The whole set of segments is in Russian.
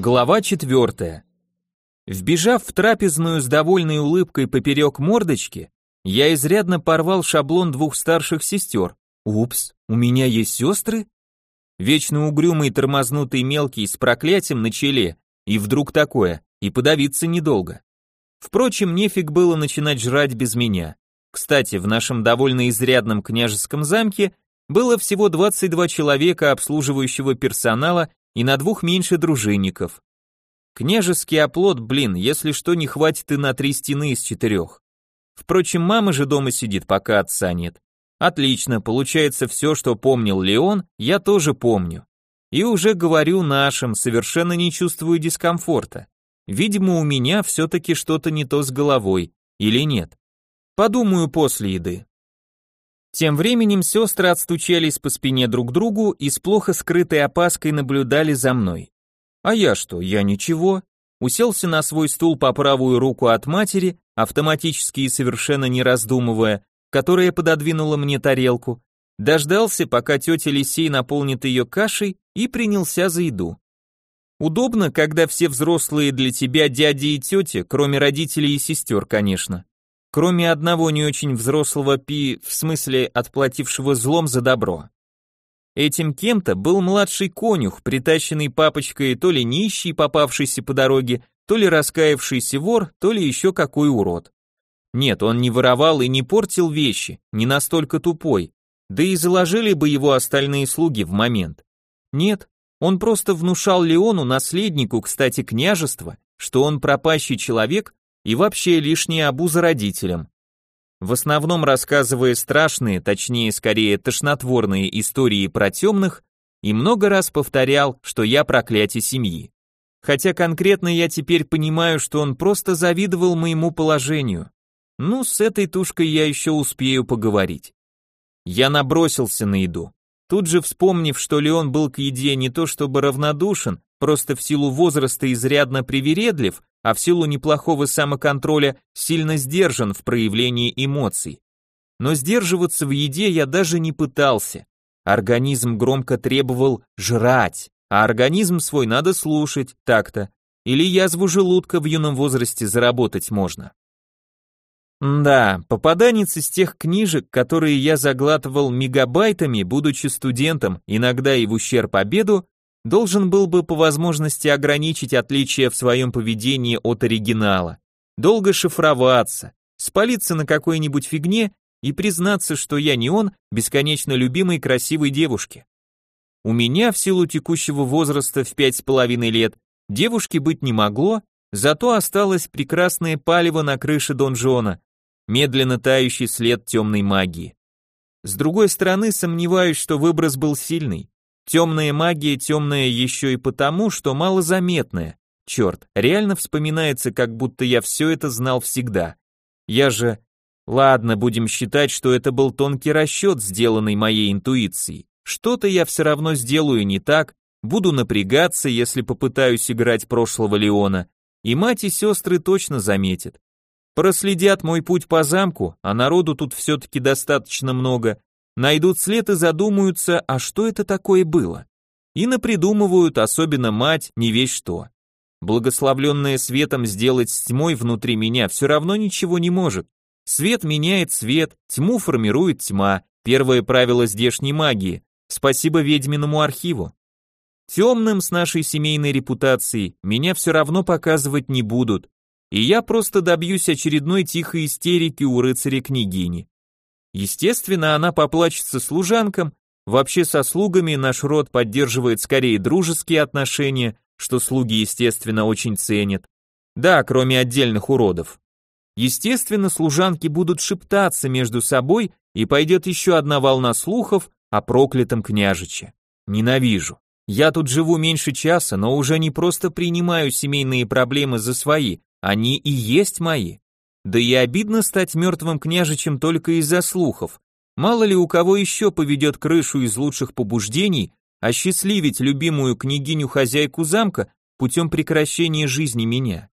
Глава 4. Вбежав в трапезную с довольной улыбкой поперек мордочки, я изрядно порвал шаблон двух старших сестер. Упс, у меня есть сестры? Вечно угрюмый тормознутый мелкий с проклятием на челе, и вдруг такое, и подавиться недолго. Впрочем, нефиг было начинать жрать без меня. Кстати, в нашем довольно изрядном княжеском замке было всего 22 человека обслуживающего персонала и на двух меньше дружинников. Княжеский оплот, если что, не хватит и на 3 стены из 4. Впрочем, мама же дома сидит, пока отца нет. Отлично, получается, все, что помнил Леон, я тоже помню. И уже говорю нашим, совершенно не чувствую дискомфорта. Видимо, у меня все-таки что-то не то с головой, или нет. Подумаю после еды. Тем временем сестры отстучались по спине друг другу и с плохо скрытой опаской наблюдали за мной. А я что, я ничего. Уселся на свой стул по правую руку от матери, автоматически и совершенно не раздумывая, которая пододвинула мне тарелку, дождался, пока тетя Лисей наполнит ее кашей, и принялся за еду. Удобно, когда все взрослые для тебя дяди и тети, кроме родителей и сестер, конечно. Кроме одного не очень взрослого в смысле отплатившего злом за добро. Этим кем-то был младший конюх, притащенный папочкой то ли нищий, попавшийся по дороге, то ли раскаявшийся вор, то ли еще какой урод. Нет, он не воровал и не портил вещи, не настолько тупой, да и заложили бы его остальные слуги в момент. Нет, он просто внушал Леону, наследнику, кстати, княжества, что он пропащий человек и вообще лишняя обуза родителям. В основном рассказывая страшные, точнее скорее тошнотворные истории про темных, и много раз повторял, что я проклятие семьи. Хотя конкретно я теперь понимаю, что он просто завидовал моему положению. Ну, с этой тушкой я еще успею поговорить. Я набросился на еду. Тут же вспомнив, что Леон был к еде не то чтобы равнодушен, просто в силу возраста изрядно привередлив, а в силу неплохого самоконтроля сильно сдержан в проявлении эмоций. Но сдерживаться в еде я даже не пытался. Организм громко требовал жрать, а организм свой надо слушать, так-то. Или язву желудка в юном возрасте заработать можно. Да, попаданец из тех книжек, которые я заглатывал мегабайтами, будучи студентом, иногда и в ущерб обеду, должен был бы по возможности ограничить отличия в своем поведении от оригинала, долго шифроваться, спалиться на какой-нибудь фигне и признаться, что я не он, бесконечно любимой красивой девушке. У меня в силу текущего возраста в 5,5 лет девушки быть не могло, зато осталось прекрасное палево на крыше донжона, медленно тающий след темной магии. С другой стороны, сомневаюсь, что выброс был сильный. Темная магия темная еще и потому, что малозаметная. Черт, реально вспоминается, как будто я все это знал всегда. Я же... Ладно, будем считать, что это был тонкий расчет, сделанный моей интуицией. Что-то я все равно сделаю не так, буду напрягаться, если попытаюсь играть прошлого Леона, и мать и сестры точно заметят. Проследят мой путь по замку, а народу тут все-таки достаточно много, найдут след и задумаются, а что это такое было? И напридумывают, особенно мать, не весь что. Благословленная светом сделать с тьмой внутри меня все равно ничего не может. Свет меняет свет, тьму формирует тьма, первое правило здешней магии, спасибо ведьминому архиву. Темным с нашей семейной репутацией меня все равно показывать не будут, и я просто добьюсь очередной тихой истерики у рыцаря-княгини. Естественно, она поплачется служанкам, вообще со слугами наш род поддерживает скорее дружеские отношения, что слуги, естественно, очень ценят. Да, кроме отдельных уродов. Естественно, служанки будут шептаться между собой, и пойдет еще одна волна слухов о проклятом княжиче. Ненавижу. Я тут живу меньше часа, но уже не просто принимаю семейные проблемы за свои, они и есть мои. Да и обидно стать мертвым княжичем только из-за слухов. Мало ли у кого еще поведет крышу из лучших побуждений осчастливить любимую княгиню-хозяйку замка путем прекращения жизни меня.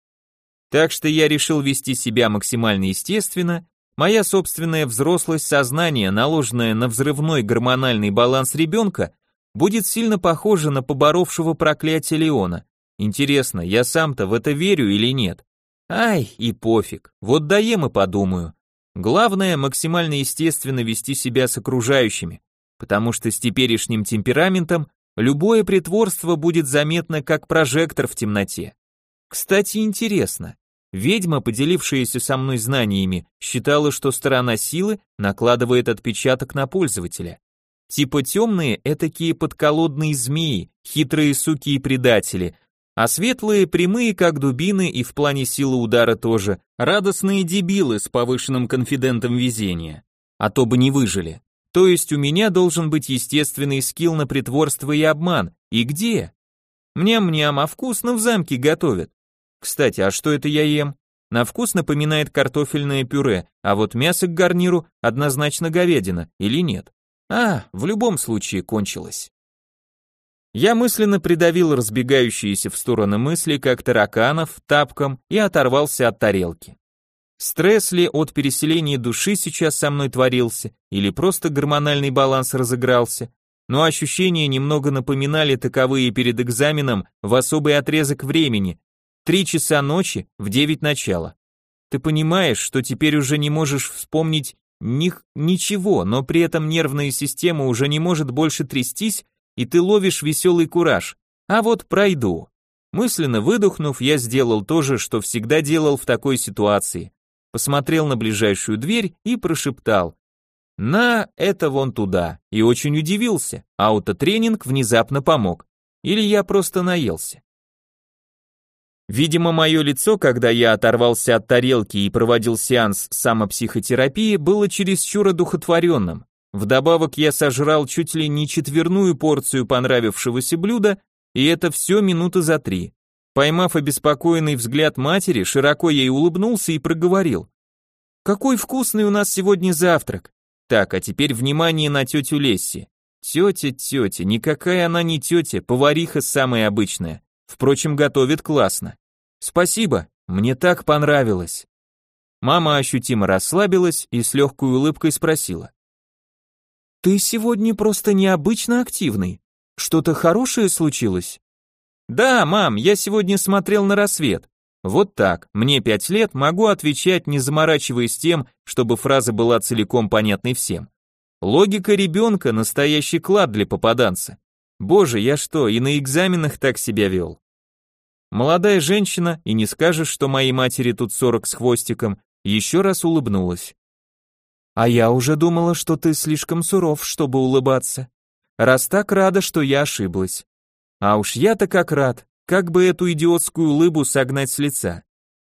Так что я решил вести себя максимально естественно, моя собственная взрослость сознания, наложенная на взрывной гормональный баланс ребенка, будет сильно похожа на поборовшего проклятие Леона, Интересно, я сам-то в это верю или нет? Ай, и пофиг, вот доем и подумаю. Главное, максимально естественно вести себя с окружающими, потому что с теперешним темпераментом любое притворство будет заметно как прожектор в темноте. Кстати, интересно, ведьма, поделившаяся со мной знаниями, считала, что сторона силы накладывает отпечаток на пользователя. Типа темные — этакие подколодные змеи, хитрые суки и предатели, а светлые — прямые, как дубины, и в плане силы удара тоже, радостные дебилы с повышенным конфидентом везения. А то бы не выжили. То есть у меня должен быть естественный скилл на притворство и обман. И где? Мням-мням, а вкусно в замке готовят. Кстати, а что это я ем? На вкус напоминает картофельное пюре, а вот мясо к гарниру однозначно говядина, или нет? В любом случае кончилось. Я мысленно придавил разбегающиеся в стороны мысли, как тараканов, тапком, и оторвался от тарелки. Стресс ли от переселения души сейчас со мной творился, или просто гормональный баланс разыгрался, но ощущения немного напоминали таковые перед экзаменом в особый отрезок времени, 3 часа ночи в 9 начала. Ты понимаешь, что теперь уже не можешь вспомнить ничего, но при этом нервная система уже не может больше трястись, и ты ловишь веселый кураж. А вот пройду. Мысленно выдохнув, я сделал то же, что всегда делал в такой ситуации. Посмотрел на ближайшую дверь и прошептал: «На, это вон туда», и очень удивился, аутотренинг внезапно помог. Или я просто наелся. Видимо, мое лицо, когда я оторвался от тарелки и проводил сеанс самопсихотерапии, было чересчур одухотворенным. Вдобавок я сожрал чуть ли не 1/4 порцию понравившегося блюда, и это все минуты за 3. Поймав обеспокоенный взгляд матери, широко ей улыбнулся и проговорил: «Какой вкусный у нас сегодня завтрак! Так, а теперь внимание на тетю Лесси. Тетя, никакая она не тетя, повариха самая обычная. Впрочем, готовит классно. Спасибо, мне так понравилось». Мама ощутимо расслабилась и с легкой улыбкой спросила: «Ты сегодня просто необычно активный. Что-то хорошее случилось?» «Да, мам, я сегодня смотрел на рассвет. Вот так, мне 5 лет, могу отвечать, не заморачиваясь тем, чтобы фраза была целиком понятной всем. Логика ребенка — настоящий клад для попаданца. Боже, я что, и на экзаменах так себя вел?» Молодая женщина, и не скажешь, что моей матери тут 40 с хвостиком, еще раз улыбнулась. «А я уже думала, что ты слишком суров, чтобы улыбаться. Раз так, рада, что я ошиблась. А уж я-то как рад, как бы эту идиотскую улыбу согнать с лица».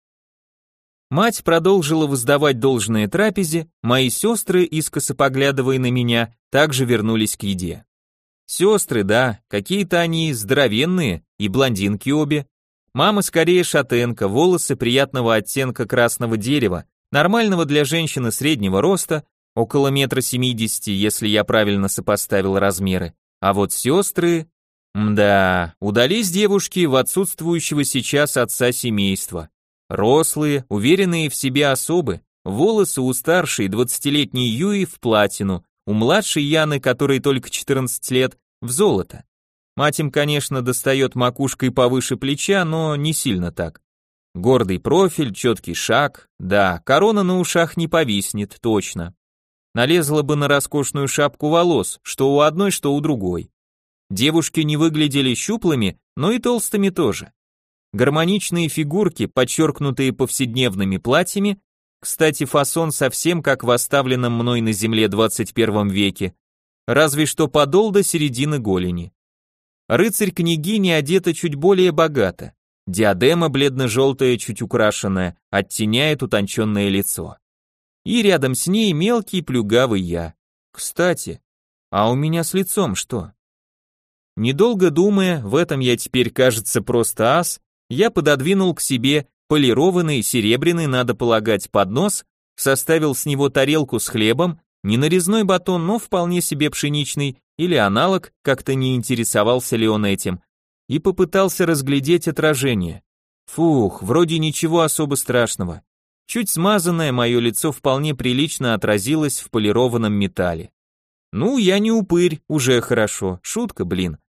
Мать продолжила воздавать должное трапезе, мои сестры, искоса поглядывая на меня, также вернулись к еде. Сестры, да, какие-то они здоровенные, и блондинки обе. Мама скорее шатенка, волосы приятного оттенка красного дерева, нормального для женщины среднего роста, около 1,70 м, если я правильно сопоставил размеры. А вот сестры... Мда, удались девушки в отсутствующего сейчас отца семейства. Рослые, уверенные в себе особы, волосы у старшей 20-летней Юи в платину, у младшей Яны, которой только 14 лет, в золото. Мать им, конечно, достает макушкой повыше плеча, но не сильно так. Гордый профиль, четкий шаг, да, корона на ушах не повиснет, точно. Налезла бы на роскошную шапку волос, что у одной, что у другой. Девушки не выглядели щуплыми, но и толстыми тоже. Гармоничные фигурки, подчеркнутые повседневными платьями, кстати, фасон совсем как в оставленном мной на земле 21 веке, разве что подол до середины голени. Рыцарь-княгиня одета чуть более богато, диадема бледно-желтая, чуть украшенная, оттеняет утонченное лицо. И рядом с ней мелкий плюгавый я. Кстати, а у меня с лицом что? Недолго думая, в этом я теперь, кажется, просто ас, я пододвинул к себе полированный, серебряный, надо полагать, поднос, составил с него тарелку с хлебом, не нарезной батон, но вполне себе пшеничный, или аналог, как-то не интересовался ли он этим, и попытался разглядеть отражение. Фух, вроде ничего особо страшного. Чуть смазанное мое лицо вполне прилично отразилось в полированном металле. Ну, я не упырь, уже хорошо, шутка, блин.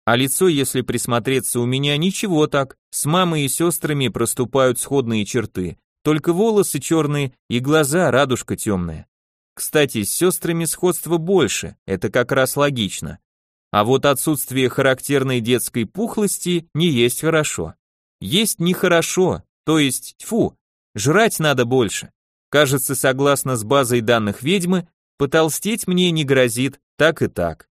А лицо, если присмотреться, у меня ничего так, с мамой и сестрами проступают сходные черты, только волосы черные и глаза радужка темная. Кстати, с сестрами сходства больше, это как раз логично. А вот отсутствие характерной детской пухлости не есть хорошо. Есть нехорошо, то есть, тьфу, жрать надо больше. Кажется, согласно с базой данных ведьмы, потолстеть мне не грозит, так и так.